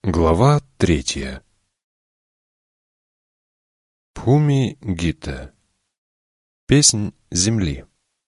Глава 3. Бхуми-гита. Песнь земли.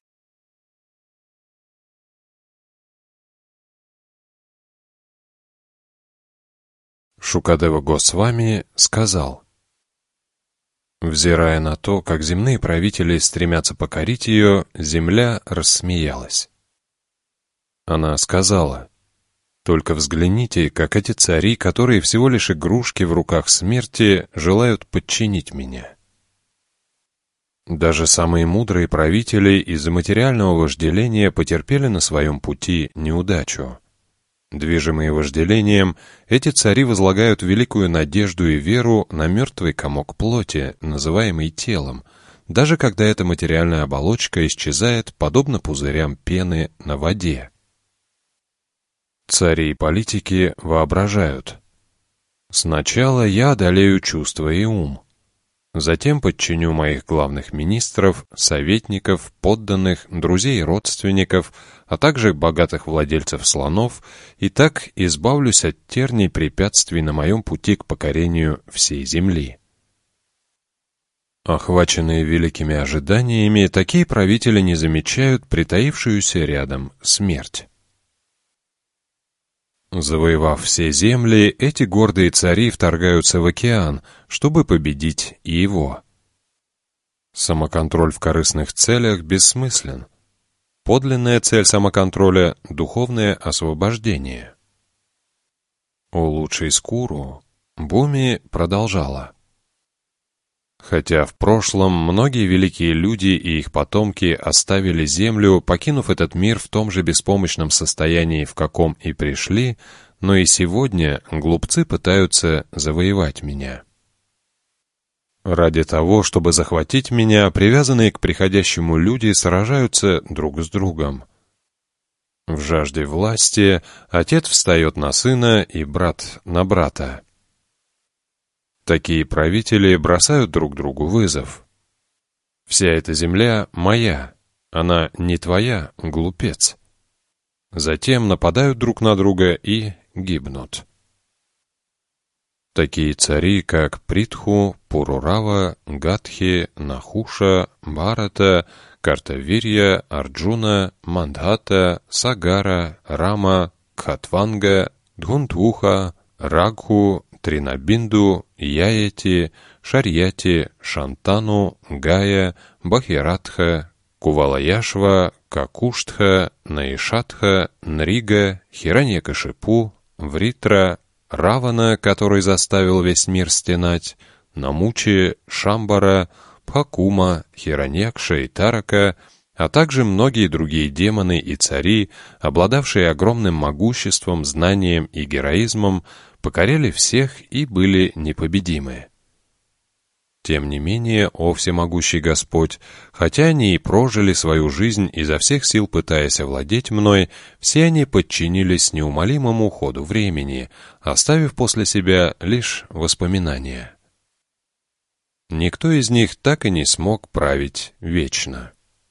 Шукадева Госвами сказал: взирая на то, как земные правители стремятся покорить ее, земля рассмеялась. Она сказала: только взгляните, как эти цари, которые всего лишь игрушки в руках смерти, желают подчинить меня. Даже самые мудрые правители из-за материального вожделения потерпели на своем пути неудачу. Движимые вожделением, эти цари возлагают великую надежду и веру на мертвый комок плоти, называемый телом, даже когда эта материальная оболочка исчезает, подобно пузырям пены на воде. Цари и политики воображают: сначала я одолею чувства и ум, затем подчиню моих главных министров, советников, подданных, друзей и родственников, а также богатых владельцев слонов, и так избавлюсь от терний препятствий на моем пути к покорению всей земли. Охваченные великими ожиданиями, такие правители не замечают притаившуюся рядом смерть. Завоевав все земли, эти гордые цари вторгаются в океан, чтобы победить и его. Самоконтроль в корыстных целях бессмыслен. Подлинная цель самоконтроля — духовное освобождение. Улучши скуру, Бхуми продолжала: хотя в прошлом многие великие люди и их потомки оставили землю, покинув этот мир в том же беспомощном состоянии, в каком и пришли, но и сегодня глупцы пытаются завоевать меня. Ради того, чтобы захватить меня, привязанные к приходящему люди сражаются друг с другом. В жажде власти отец встает на сына и брат на брата. Такие правители бросают друг другу вызов. Вся эта земля моя, она не твоя, глупец. Затем нападают друг на друга и гибнут. Такие цари, как Притху, Пурурава, Гатхи, Нахуша, Бхарата, Картавирья, Арджуна, Мандхата, Сагара, Рама, Кхатванга, Дхунтвуха, Рагху, Тринабинду, Яяти, Шарьяти, Шантану, Гая, Бахиратха, Кувалаяшва, Какуштха, Наишатха, Нрига, Хираньякашипу, Вритра, Равана, который заставил весь мир стенать, Намучи, Шамбара, Бхакума, Хираньякша и Тарака, а также многие другие демоны и цари, обладавшие огромным могуществом, знанием и героизмом, покоряли всех и были непобедимы. Тем не менее, о всемогущий Господь, хотя они и прожили свою жизнь изо всех сил пытаясь овладеть мной, все они подчинились неумолимому ходу времени, оставив после себя лишь воспоминания. Никто из них так и не смог править вечно.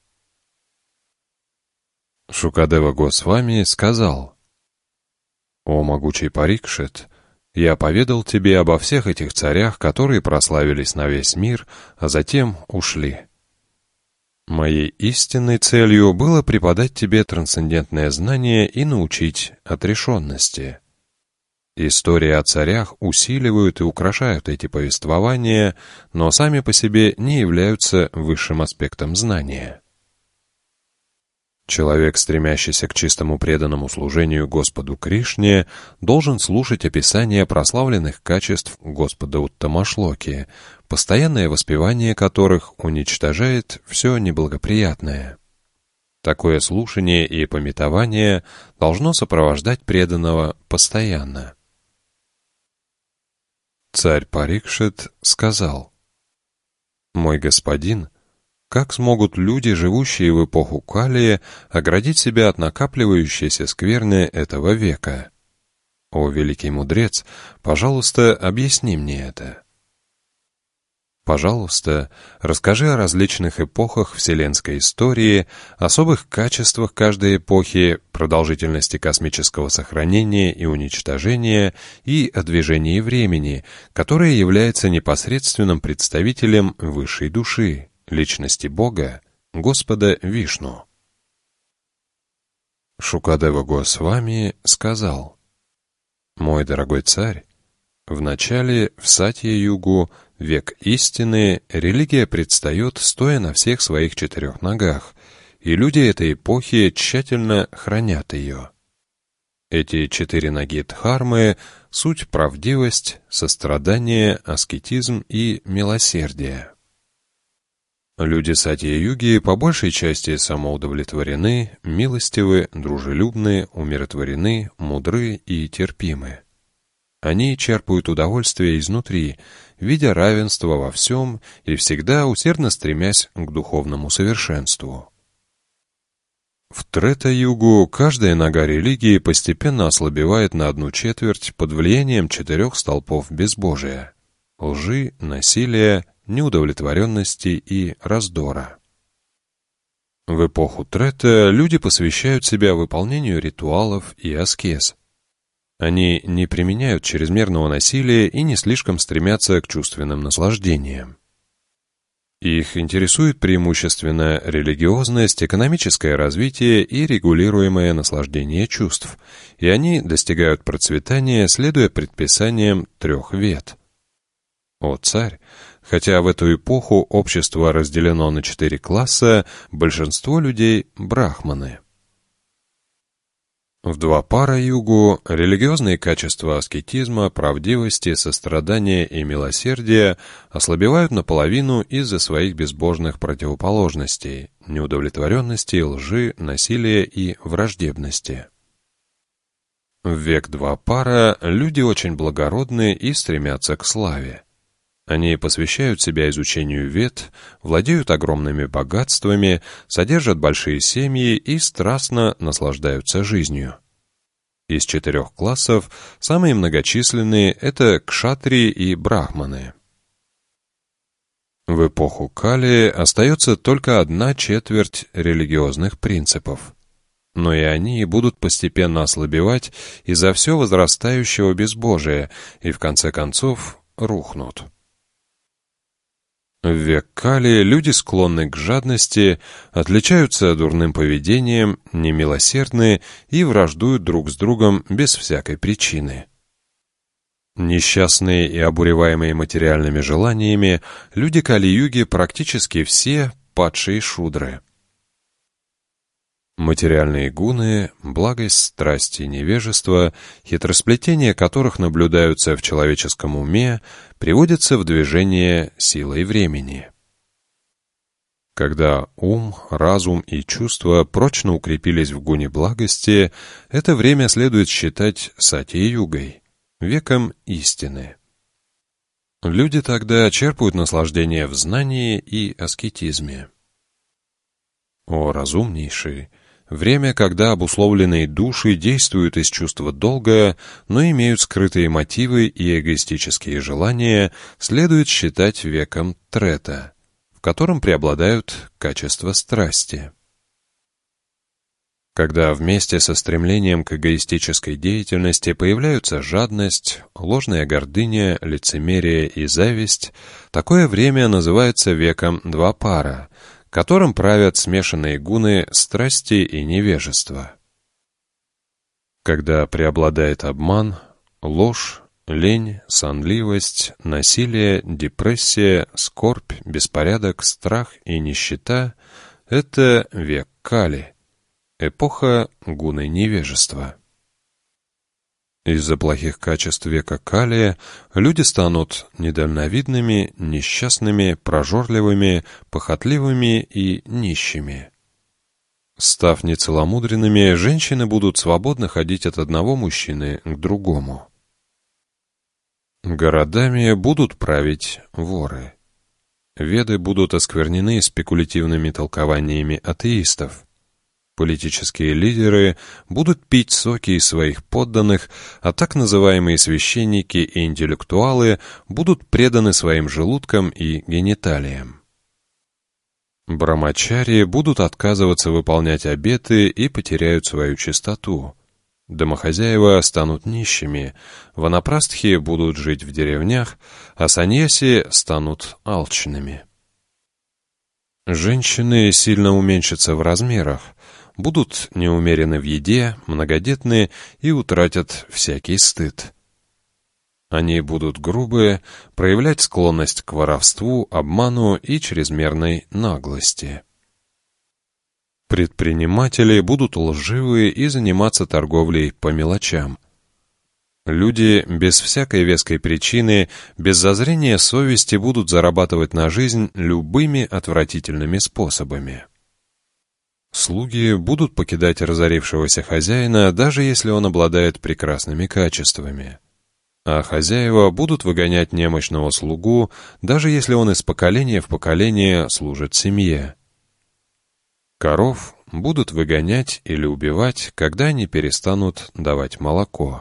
Шукадева Госвами сказал: «О могучий Парикшит, я поведал тебе обо всех этих царях, которые прославились на весь мир, а затем ушли. Моей истинной целью было преподать тебе трансцендентное знание и научить отрешенности. Истории о царях усиливают и украшают эти повествования, но сами по себе не являются высшим аспектом знания. Человек, стремящийся к чистому преданному служению Господу Кришне, должен слушать описания прославленных качеств Господа Уттамашлоки, постоянное воспевание которых уничтожает все неблагоприятное. Такое слушание и памятование должно сопровождать преданного постоянно. Царь Парикшит сказал: «Мой господин, как смогут люди, живущие в эпоху Калии, оградить себя от накапливающейся скверны этого века? О великий мудрец, пожалуйста, объясни мне это». Пожалуйста, расскажи о различных эпохах вселенской истории, особых качествах каждой эпохи, продолжительности космического сохранения и уничтожения и о движении времени, которое является непосредственным представителем высшей души, личности Бога, Господа Вишну. Шукадева Госвами сказал: «Мой дорогой царь, вначале в Сатья-югу, век истины, религия предстает, стоя на всех своих 4 ногах, и люди этой эпохи тщательно хранят ее. Эти 4 ноги Дхармы — суть правдивость, сострадание, аскетизм и милосердие. Люди Сатья-юги по большей части самоудовлетворены, милостивы, дружелюбны, умиротворены, мудры и терпимы. Они черпают удовольствие изнутри, видя равенство во всем и всегда усердно стремясь к духовному совершенству. В Трета-югу каждая нога религии постепенно ослабевает на 1/4 под влиянием 4 столпов безбожия — лжи, насилия, неудовлетворенности и раздора. В эпоху Трета люди посвящают себя выполнению ритуалов и аскез. Они не применяют чрезмерного насилия и не слишком стремятся к чувственным наслаждениям. Их интересует преимущественно религиозность, экономическое развитие и регулируемое наслаждение чувств, и они достигают процветания, следуя предписаниям 3 вед. О царь! Хотя в эту эпоху общество разделено на 4 класса, большинство людей — брахманы. В Двапара-югу религиозные качества аскетизма, правдивости, сострадания и милосердия ослабевают наполовину из-за своих безбожных противоположностей — неудовлетворенности, лжи, насилия и враждебности. В век Двапара люди очень благородны и стремятся к славе. Они посвящают себя изучению вед, владеют огромными богатствами, содержат большие семьи и страстно наслаждаются жизнью. Из 4 классов самые многочисленные — это кшатрии и брахманы. В эпоху Кали остается только 1/4 религиозных принципов. Но и они будут постепенно ослабевать из-за все возрастающего безбожия и в конце концов рухнут. В век Кали люди склонны к жадности, отличаются дурным поведением, немилосердны и враждуют друг с другом без всякой причины. Несчастные и обуреваемые материальными желаниями, люди Кали-юги практически все падшие шудры. Материальные гуны, благость, страсть и невежество, хитросплетения которых наблюдаются в человеческом уме, приводятся в движение силой времени. Когда ум, разум и чувства прочно укрепились в гуне благости, это время следует считать Сатья-югой, веком истины. Люди тогда черпают наслаждение в знании и аскетизме. О разумнейший! Время, когда обусловленные души действуют из чувства долга, но имеют скрытые мотивы и эгоистические желания, следует считать веком Трета, в котором преобладают качества страсти. Когда вместе со стремлением к эгоистической деятельности появляются жадность, ложная гордыня, лицемерие и зависть, такое время называется веком Двапара, которым правят смешанные гуны страсти и невежества. Когда преобладает обман, ложь, лень, сонливость, насилие, депрессия, скорбь, беспорядок, страх и нищета — это век Кали, эпоха гуны невежества. Из-за плохих качеств века Кали люди станут недальновидными, несчастными, прожорливыми, похотливыми и нищими. Став нецеломудренными, женщины будут свободно ходить от одного мужчины к другому. Городами будут править воры. Веды будут осквернены спекулятивными толкованиями атеистов. Политические лидеры будут пить соки из своих подданных, а так называемые священники и интеллектуалы будут преданы своим желудкам и гениталиям. Брамачари будут отказываться выполнять обеты и потеряют свою чистоту. Домохозяева станут нищими, ванапрастхи будут жить в деревнях, а саньяси станут алчными. Женщины сильно уменьшатся в размерах, будут неумерены в еде, многодетны и утратят всякий стыд. Они будут грубые, проявлять склонность к воровству, обману и чрезмерной наглости. Предприниматели будут лживые и заниматься торговлей по мелочам. Люди без всякой веской причины, без зазрения совести будут зарабатывать на жизнь любыми отвратительными способами. Слуги будут покидать разорившегося хозяина, даже если он обладает прекрасными качествами. А хозяева будут выгонять немощного слугу, даже если он из поколения в поколение служит семье. Коров будут выгонять или убивать, когда они перестанут давать молоко.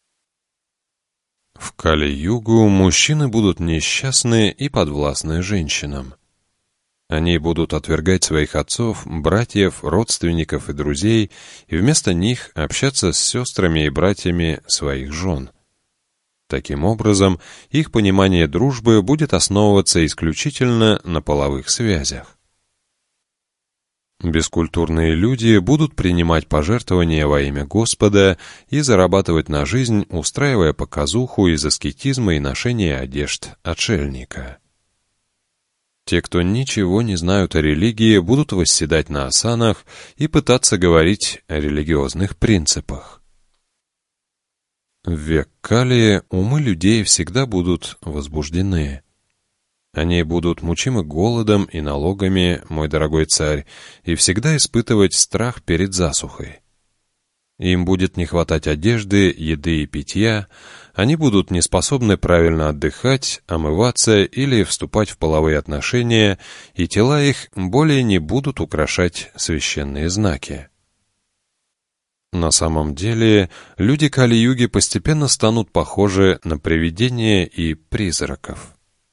В Кали-югу мужчины будут несчастны и подвластны женщинам. Они будут отвергать своих отцов, братьев, родственников и друзей, и вместо них общаться с сестрами и братьями своих жен. Таким образом, их понимание дружбы будет основываться исключительно на половых связях. Бескультурные люди будут принимать пожертвования во имя Господа и зарабатывать на жизнь, устраивая показуху из аскетизма и ношения одежд отшельника. Те, кто ничего не знают о религии, будут восседать на асанах и пытаться говорить о религиозных принципах. В век Кали умы людей всегда будут возбуждены. Они будут мучимы голодом и налогами, мой дорогой царь, и всегда испытывать страх перед засухой. Им будет не хватать одежды, еды и питья, они будут неспособны правильно отдыхать, омываться или вступать в половые отношения, и тела их более не будут украшать священные знаки. На самом деле, люди Кали-юги постепенно станут похожи на привидения и призраков.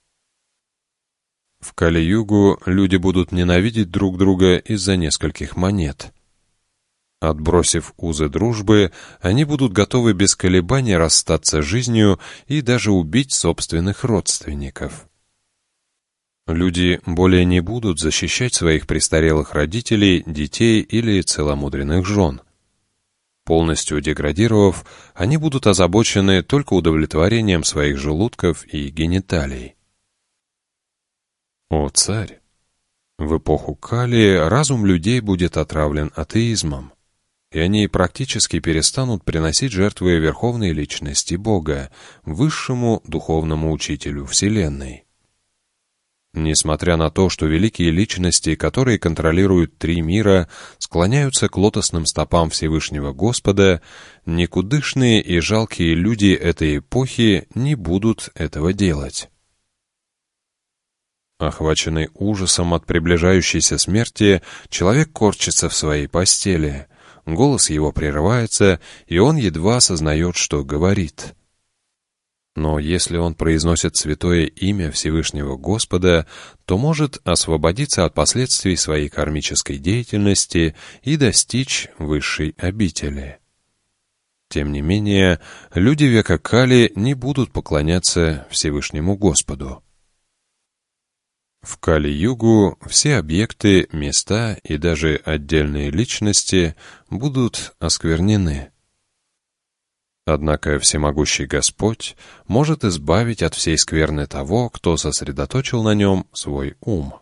В Кали-югу люди будут ненавидеть друг друга из-за нескольких монет. Отбросив узы дружбы, они будут готовы без колебаний расстаться с жизнью и даже убить собственных родственников. Люди более не будут защищать своих престарелых родителей, детей или целомудренных жен. Полностью деградировав, они будут озабочены только удовлетворением своих желудков и гениталий. О царь! В эпоху Кали разум людей будет отравлен атеизмом, и они практически перестанут приносить жертвы Верховной Личности Бога, высшему духовному учителю Вселенной. Несмотря на то, что великие личности, которые контролируют 3 мира, склоняются к лотосным стопам Всевышнего Господа, никудышные и жалкие люди этой эпохи не будут этого делать. Охваченный ужасом от приближающейся смерти, человек корчится в своей постели, голос его прерывается, и он едва осознает, что говорит. Но если он произносит святое имя Всевышнего Господа, то может освободиться от последствий своей кармической деятельности и достичь высшей обители. Тем не менее, люди века Кали не будут поклоняться Всевышнему Господу. В Кали-югу все объекты, места и даже отдельные личности будут осквернены. Однако всемогущий Господь может избавить от всей скверны того, кто сосредоточил на нем свой ум.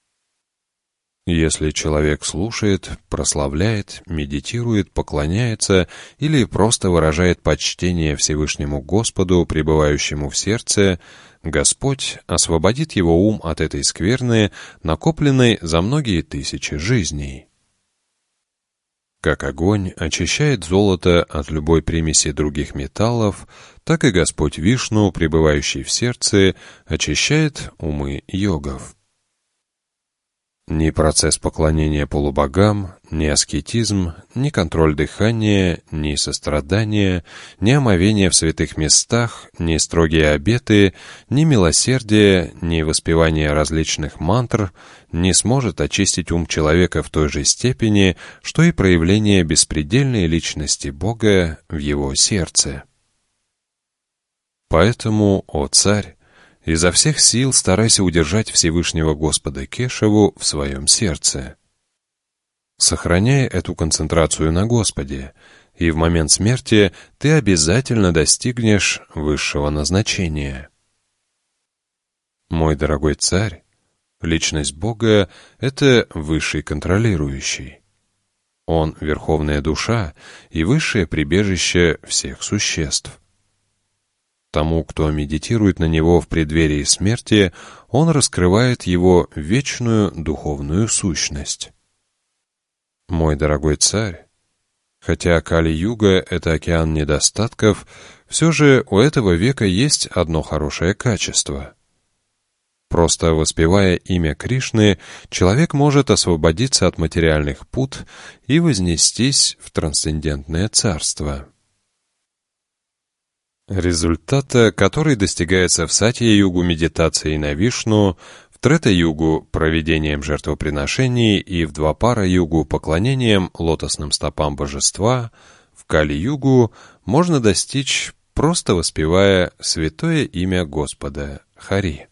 Если человек слушает, прославляет, медитирует, поклоняется или просто выражает почтение Всевышнему Господу, пребывающему в сердце, Господь освободит его ум от этой скверны, накопленной за многие тысячи жизней. Как огонь очищает золото от любой примеси других металлов, так и Господь Вишну, пребывающий в сердце, очищает умы йогов. Ни процесс поклонения полубогам, ни аскетизм, ни контроль дыхания, ни сострадание, ни омовение в святых местах, ни строгие обеты, ни милосердие, ни воспевание различных мантр не сможет очистить ум человека в той же степени, что и проявление беспредельной личности Бога в его сердце. Поэтому, о царь, изо всех сил старайся удержать Всевышнего Господа Кешеву в своем сердце. Сохраняй эту концентрацию на Господе, и в момент смерти ты обязательно достигнешь высшего назначения. Мой дорогой царь, личность Бога — это высший контролирующий. Он — верховная душа и высшее прибежище всех существ. Тому, кто медитирует на него в преддверии смерти, он раскрывает его вечную духовную сущность. Мой дорогой царь, хотя Кали-юга — это океан недостатков, все же у этого века есть одно хорошее качество. Просто воспевая имя Кришны, человек может освободиться от материальных пут и вознестись в трансцендентное царство. Результата, который достигается в Сатья-югу медитацией на Вишну, в Трета-югу проведением жертвоприношений и в Двапара-югу поклонением лотосным стопам божества, в Кали-югу можно достичь, просто воспевая святое имя Господа Хари.